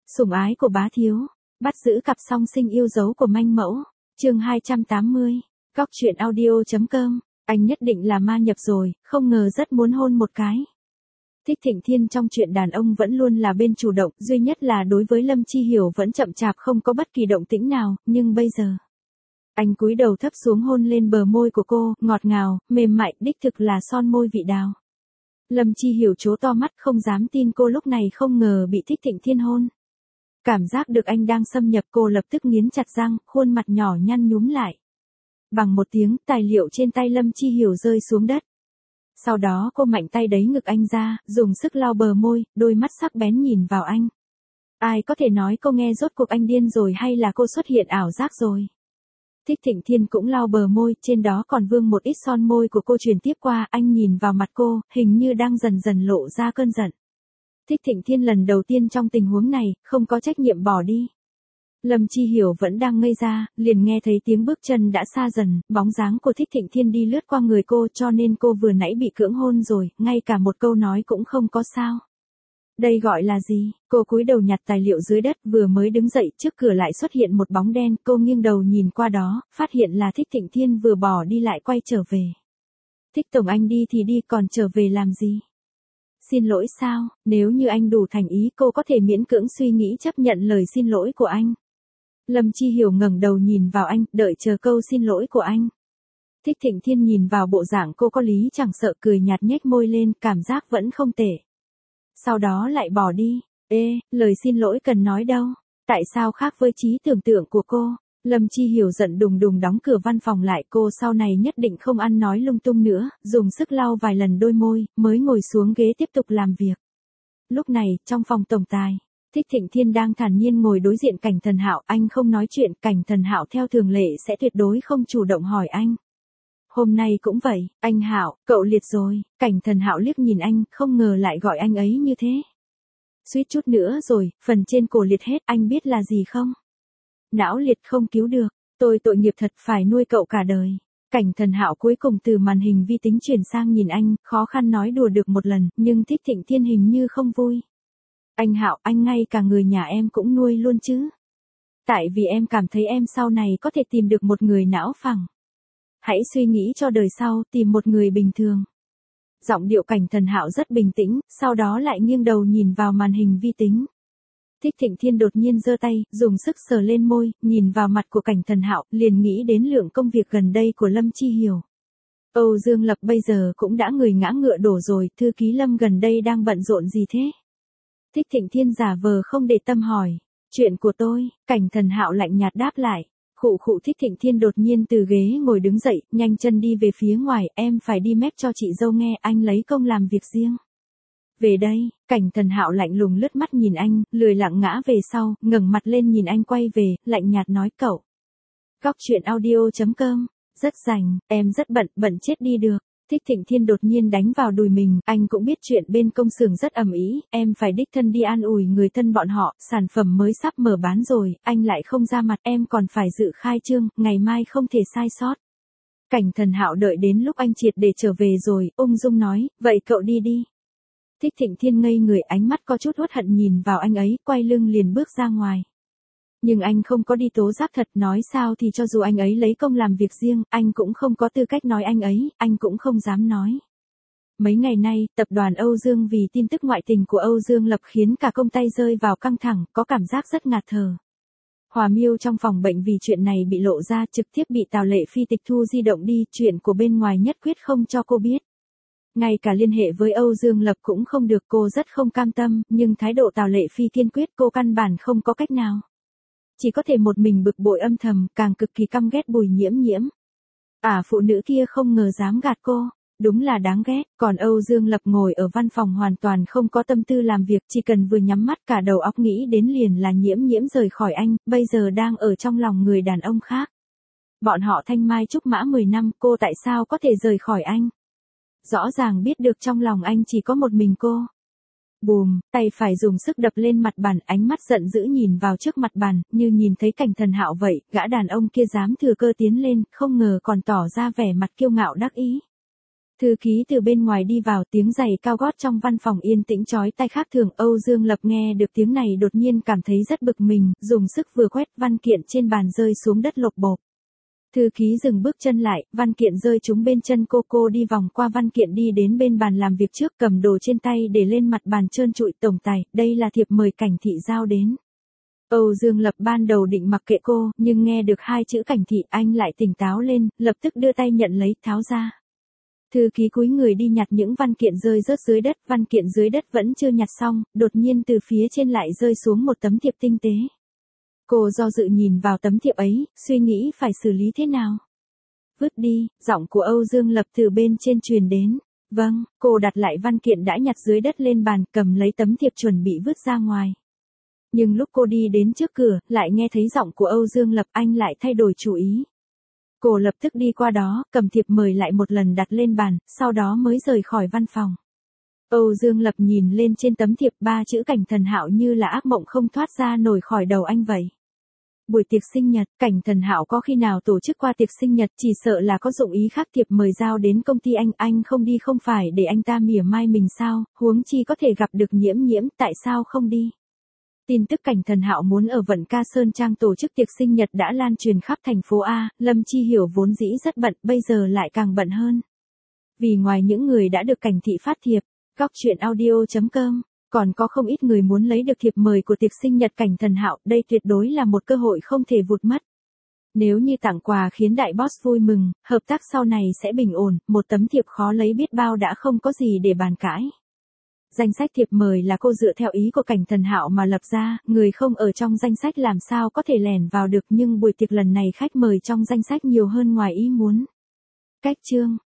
Sủng ái của bá thiếu, bắt giữ cặp song sinh yêu dấu của manh mẫu, chương 280, Góc truyện audio.com, anh nhất định là ma nhập rồi, không ngờ rất muốn hôn một cái. Thích Thịnh Thiên trong chuyện đàn ông vẫn luôn là bên chủ động, duy nhất là đối với Lâm Chi Hiểu vẫn chậm chạp không có bất kỳ động tĩnh nào, nhưng bây giờ. Anh cúi đầu thấp xuống hôn lên bờ môi của cô, ngọt ngào, mềm mại, đích thực là son môi vị đào. Lâm Chi Hiểu trố to mắt không dám tin cô lúc này không ngờ bị Thích Thịnh Thiên hôn. Cảm giác được anh đang xâm nhập cô lập tức nghiến chặt răng, khuôn mặt nhỏ nhăn nhúm lại. Bằng một tiếng, tài liệu trên tay Lâm Chi Hiểu rơi xuống đất. Sau đó cô mạnh tay đẩy ngực anh ra, dùng sức lau bờ môi, đôi mắt sắc bén nhìn vào anh. Ai có thể nói cô nghe rốt cuộc anh điên rồi hay là cô xuất hiện ảo giác rồi. Thích Thịnh Thiên cũng lau bờ môi, trên đó còn vương một ít son môi của cô truyền tiếp qua, anh nhìn vào mặt cô, hình như đang dần dần lộ ra cơn giận. Thích Thịnh Thiên lần đầu tiên trong tình huống này, không có trách nhiệm bỏ đi. Lâm Chi Hiểu vẫn đang ngây ra, liền nghe thấy tiếng bước chân đã xa dần, bóng dáng của Thích Thịnh Thiên đi lướt qua người cô cho nên cô vừa nãy bị cưỡng hôn rồi, ngay cả một câu nói cũng không có sao. Đây gọi là gì? Cô cúi đầu nhặt tài liệu dưới đất vừa mới đứng dậy trước cửa lại xuất hiện một bóng đen, cô nghiêng đầu nhìn qua đó, phát hiện là Thích Thịnh Thiên vừa bỏ đi lại quay trở về. Thích Tổng anh đi thì đi còn trở về làm gì? Xin lỗi sao, nếu như anh đủ thành ý cô có thể miễn cưỡng suy nghĩ chấp nhận lời xin lỗi của anh. Lâm Chi Hiểu ngẩng đầu nhìn vào anh, đợi chờ câu xin lỗi của anh. Thích Thịnh Thiên nhìn vào bộ dạng cô có lý chẳng sợ cười nhạt nhếch môi lên, cảm giác vẫn không tệ. Sau đó lại bỏ đi. Lời xin lỗi cần nói đâu. Tại sao khác với trí tưởng tượng của cô? Lâm Chi Hiểu giận đùng đùng đóng cửa văn phòng lại, cô sau này nhất định không ăn nói lung tung nữa, dùng sức lau vài lần đôi môi, mới ngồi xuống ghế tiếp tục làm việc. Lúc này, trong phòng tổng tài, Thích Thịnh Thiên đang thản nhiên ngồi đối diện Cảnh Thần Hạo, anh không nói chuyện, Cảnh Thần Hạo theo thường lệ sẽ tuyệt đối không chủ động hỏi anh. Hôm nay cũng vậy, anh Hạo, cậu liệt rồi, Cảnh Thần Hạo liếc nhìn anh, không ngờ lại gọi anh ấy như thế. Suýt chút nữa rồi, phần trên cổ liệt hết, anh biết là gì không? Não liệt không cứu được, tôi tội nghiệp thật phải nuôi cậu cả đời. Cảnh Thần Hạo cuối cùng từ màn hình vi tính chuyển sang nhìn anh, khó khăn nói đùa được một lần, nhưng Thích Thịnh Thiên hình như không vui. Anh Hạo, anh ngay cả người nhà em cũng nuôi luôn chứ? Tại vì em cảm thấy em sau này có thể tìm được một người não phẳng. Hãy suy nghĩ cho đời sau, tìm một người bình thường. Giọng điệu Cảnh Thần Hạo rất bình tĩnh, sau đó lại nghiêng đầu nhìn vào màn hình vi tính. Thích Thịnh Thiên đột nhiên giơ tay, dùng sức sờ lên môi, nhìn vào mặt của Cảnh Thần Hạo, liền nghĩ đến lượng công việc gần đây của Lâm Chi Hiểu. Âu Dương Lập bây giờ cũng đã người ngã ngựa đổ rồi, thư ký Lâm gần đây đang bận rộn gì thế? Thích Thịnh Thiên giả vờ không để tâm hỏi. Chuyện của tôi, Cảnh Thần Hạo lạnh nhạt đáp lại. Khụ Thích Thịnh Thiên đột nhiên từ ghế ngồi đứng dậy, nhanh chân đi về phía ngoài, em phải đi mép cho chị dâu nghe, anh lấy công làm việc riêng. Về đây, Cảnh Thần Hạo lạnh lùng lướt mắt nhìn anh, lười lặng ngã về sau, ngẩng mặt lên nhìn anh quay về, lạnh nhạt nói cậu. Góc truyện audio.com, rất rảnh, em rất bận chết đi được. Thích Thịnh Thiên đột nhiên đánh vào đùi mình, anh cũng biết chuyện bên công xưởng rất ầm ĩ, em phải đích thân đi an ủi người thân bọn họ, sản phẩm mới sắp mở bán rồi, anh lại không ra mặt, em còn phải dự khai trương, ngày mai không thể sai sót. Cảnh Thần Hạo đợi đến lúc anh triệt để trở về rồi, ung dung nói, vậy cậu đi đi. Thích Thịnh Thiên ngây người, ánh mắt có chút uất hận nhìn vào anh ấy, quay lưng liền bước ra ngoài. Nhưng anh không có đi tố giác thật, nói sao thì cho dù anh ấy lấy công làm việc riêng, anh cũng không có tư cách nói anh ấy, anh cũng không dám nói. Mấy ngày nay, tập đoàn Âu Dương vì tin tức ngoại tình của Âu Dương Lập khiến cả công ty rơi vào căng thẳng, có cảm giác rất ngạt thở. Hòa Miêu trong phòng bệnh vì chuyện này bị lộ ra, trực tiếp bị Tào Lệ Phi tịch thu di động đi, chuyện của bên ngoài nhất quyết không cho cô biết. Ngay cả liên hệ với Âu Dương Lập cũng không được, cô rất không cam tâm, nhưng thái độ Tào Lệ Phi kiên quyết, cô căn bản không có cách nào. Chỉ có thể một mình bực bội âm thầm, càng cực kỳ căm ghét Bùi Nhiễm Nhiễm. Phụ nữ kia không ngờ dám gạt cô, đúng là đáng ghét, còn Âu Dương Lập ngồi ở văn phòng hoàn toàn không có tâm tư làm việc, chỉ cần vừa nhắm mắt cả đầu óc nghĩ đến liền là Nhiễm Nhiễm rời khỏi anh, bây giờ đang ở trong lòng người đàn ông khác. Bọn họ thanh mai trúc mã 10 năm, cô tại sao có thể rời khỏi anh? Rõ ràng biết được trong lòng anh chỉ có một mình cô. Bùm, tay phải dùng sức đập lên mặt bàn, ánh mắt giận dữ nhìn vào trước mặt bàn, như nhìn thấy Cảnh Thần Hạo vậy, gã đàn ông kia dám thừa cơ tiến lên, không ngờ còn tỏ ra vẻ mặt kiêu ngạo đắc ý. Thư ký từ bên ngoài đi vào, tiếng giày cao gót trong văn phòng yên tĩnh chói tai khác thường. Âu Dương Lập nghe được tiếng này đột nhiên cảm thấy rất bực mình, dùng sức vừa quét văn kiện trên bàn rơi xuống đất lộp bộp. Thư ký dừng bước chân lại, văn kiện rơi trúng bên chân cô đi vòng qua văn kiện đi đến bên bàn làm việc trước, cầm đồ trên tay để lên mặt bàn trơn trụi. Tổng tài, đây là thiệp mời Cảnh Thị giao đến. Âu Dương Lập ban đầu định mặc kệ cô, nhưng nghe được hai chữ Cảnh Thị anh lại tỉnh táo lên, lập tức đưa tay nhận lấy, tháo ra. Thư ký cúi người đi nhặt những văn kiện rơi rớt dưới đất, văn kiện dưới đất vẫn chưa nhặt xong, đột nhiên từ phía trên lại rơi xuống một tấm thiệp tinh tế. Cô do dự nhìn vào tấm thiệp ấy, suy nghĩ phải xử lý thế nào. Vứt đi, giọng của Âu Dương Lập từ bên trên truyền đến. Vâng, cô đặt lại văn kiện đã nhặt dưới đất lên bàn, cầm lấy tấm thiệp chuẩn bị vứt ra ngoài. Nhưng lúc cô đi đến trước cửa, lại nghe thấy giọng của Âu Dương Lập, anh lại thay đổi chủ ý. Cô lập tức đi qua đó, cầm thiệp mời lại một lần đặt lên bàn, sau đó mới rời khỏi văn phòng. Âu Dương Lập nhìn lên trên tấm thiệp, 3 chữ Cảnh Thần Hạo như là ác mộng không thoát ra nổi khỏi đầu anh vậy. Buổi tiệc sinh nhật, Cảnh Thần Hạo có khi nào tổ chức qua tiệc sinh nhật, chỉ sợ là có dụng ý khác. Thiệp mời giao đến công ty anh không đi không phải để anh ta mỉa mai mình sao, huống chi có thể gặp được Nhiễm, tại sao không đi. Tin tức Cảnh Thần Hạo muốn ở Vận Ca Sơn Trang tổ chức tiệc sinh nhật đã lan truyền khắp thành phố A, Lâm Chi Hiểu vốn dĩ rất bận, bây giờ lại càng bận hơn. Vì ngoài những người đã được Cảnh Thị phát thiệp, goctruyện.audio.com, còn có không ít người muốn lấy được thiệp mời của tiệc sinh nhật Cảnh Thần Hạo, đây tuyệt đối là một cơ hội không thể vụt mất. Nếu như tặng quà khiến đại boss vui mừng, hợp tác sau này sẽ bình ổn, một tấm thiệp khó lấy biết bao đã không có gì để bàn cãi. Danh sách thiệp mời là cô dựa theo ý của Cảnh Thần Hạo mà lập ra, người không ở trong danh sách làm sao có thể lẻn vào được, nhưng buổi tiệc lần này khách mời trong danh sách nhiều hơn ngoài ý muốn. Cách chương